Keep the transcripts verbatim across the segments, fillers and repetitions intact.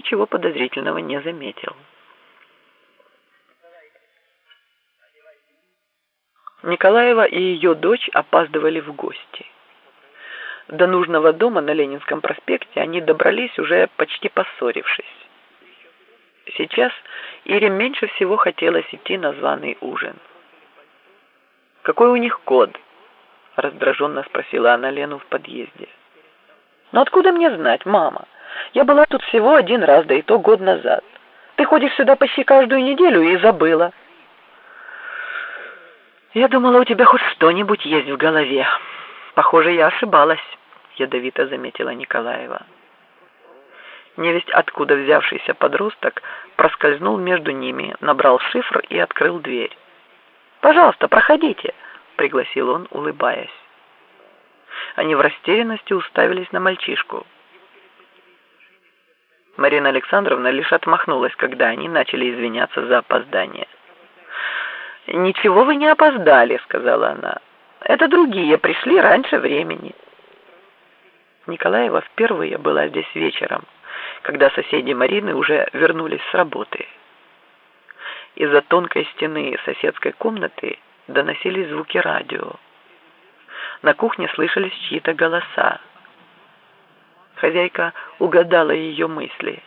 ничего подозрительного не заметил. Николаева и ее дочь опаздывали в гости. До нужного дома на Ленинском проспекте они добрались, уже почти поссорившись. Сейчас Ире меньше всего хотелось идти на званый ужин. «Какой у них код?» – раздраженно спросила она Лену в подъезде. «Ну откуда мне знать, мама? Я была тут всего один раз, да и то год назад. Ты ходишь сюда почти каждую неделю и забыла». «Я думала, у тебя хоть что-нибудь есть в голове. Похоже, я ошибалась», — ядовито заметила Николаева. Невесть откуда взявшийся подросток проскользнул между ними, набрал шифр и открыл дверь. «Пожалуйста, проходите», — пригласил он, улыбаясь. Они в растерянности уставились на мальчишку. Марина Александровна лишь отмахнулась, когда они начали извиняться за опоздание. «Ничего вы не опоздали», — сказала она. «Это другие пришли раньше времени». Николаева впервые была здесь вечером, когда соседи Марины уже вернулись с работы. Из-за тонкой стены соседской комнаты доносились звуки радио. На кухне слышались чьи-то голоса. Хозяйка угадала ее мысли.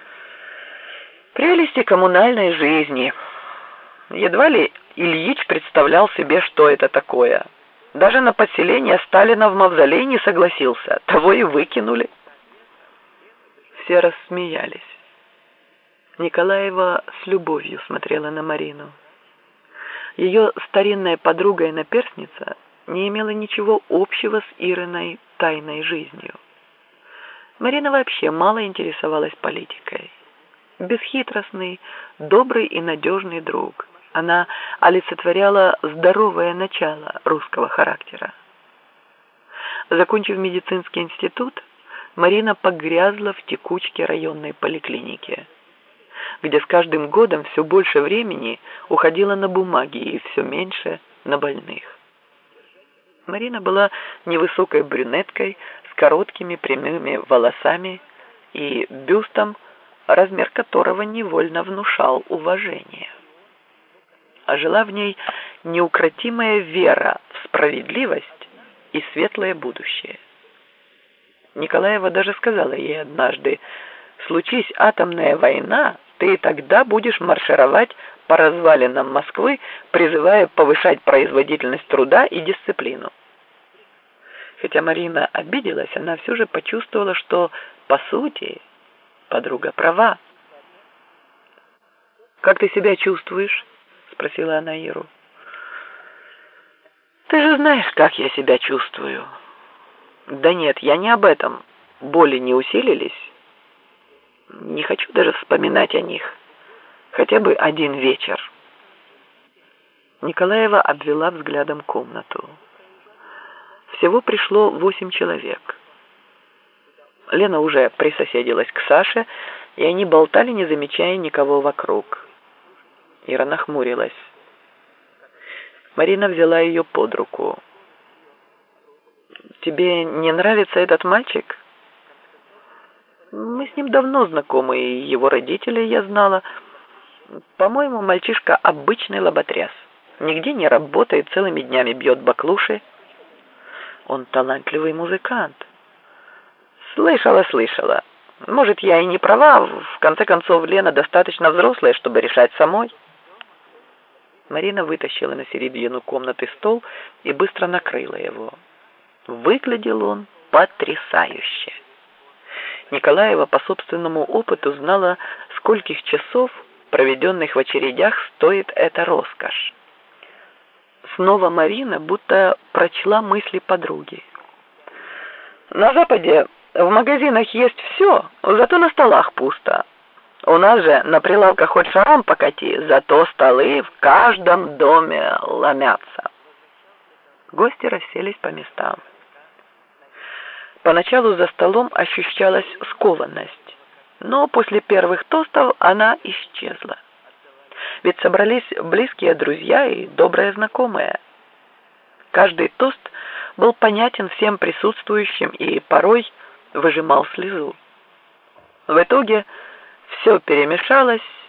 «Прелести коммунальной жизни. Едва ли Ильич представлял себе, что это такое. Даже на подселение Сталина в мавзолей не согласился. Того и выкинули». Все рассмеялись. Николаева с любовью смотрела на Марину. Ее старинная подруга и наперсница не имела ничего общего с Ириной тайной жизнью. Марина вообще мало интересовалась политикой. Бесхитростный, добрый и надежный друг. Она олицетворяла здоровое начало русского характера. Закончив медицинский институт, Марина погрязла в текучке районной поликлиники, где с каждым годом все больше времени уходило на бумаги и все меньше на больных. Марина была невысокой брюнеткой с короткими прямыми волосами и бюстом, размер которого невольно внушал уважение. А жила в ней неукротимая вера в справедливость и светлое будущее. Николаева даже сказала ей однажды: «Случись атомная война, ты тогда будешь маршировать по развалинам Москвы, призывая повышать производительность труда и дисциплину». Хотя Марина обиделась, она все же почувствовала, что, по сути, подруга права. «Как ты себя чувствуешь?» — спросила она Иру. «Ты же знаешь, как я себя чувствую». «Да нет, я не об этом. Боли не усилились? Не хочу даже вспоминать о них. Хотя бы один вечер». Николаева обвела взглядом комнату. Всего пришло восемь человек. Лена уже присоседилась к Саше, и они болтали, не замечая никого вокруг. Ира нахмурилась. Марина взяла ее под руку. «Тебе не нравится этот мальчик?» «Мы с ним давно знакомы, и его родителей я знала. По-моему, мальчишка обычный лоботряс. Нигде не работает, целыми днями бьет баклуши. Он талантливый музыкант». «Слышала, слышала. Может, я и не права. В конце концов, Лена достаточно взрослая, чтобы решать самой». Марина вытащила на середину комнаты стол и быстро накрыла его. Выглядел он потрясающе. Николаева по собственному опыту знала, скольких часов, проведенных в очередях, стоит эта роскошь. Снова Марина будто прочла мысли подруги. «На Западе в магазинах есть все, зато на столах пусто. У нас же на прилавках хоть шаром покати, зато столы в каждом доме ломятся». Гости расселись по местам. Поначалу за столом ощущалась скованность, но после первых тостов она исчезла. Ведь собрались близкие друзья и добрые знакомые. Каждый тост был понятен всем присутствующим и порой выжимал слезу. В итоге все перемешалось,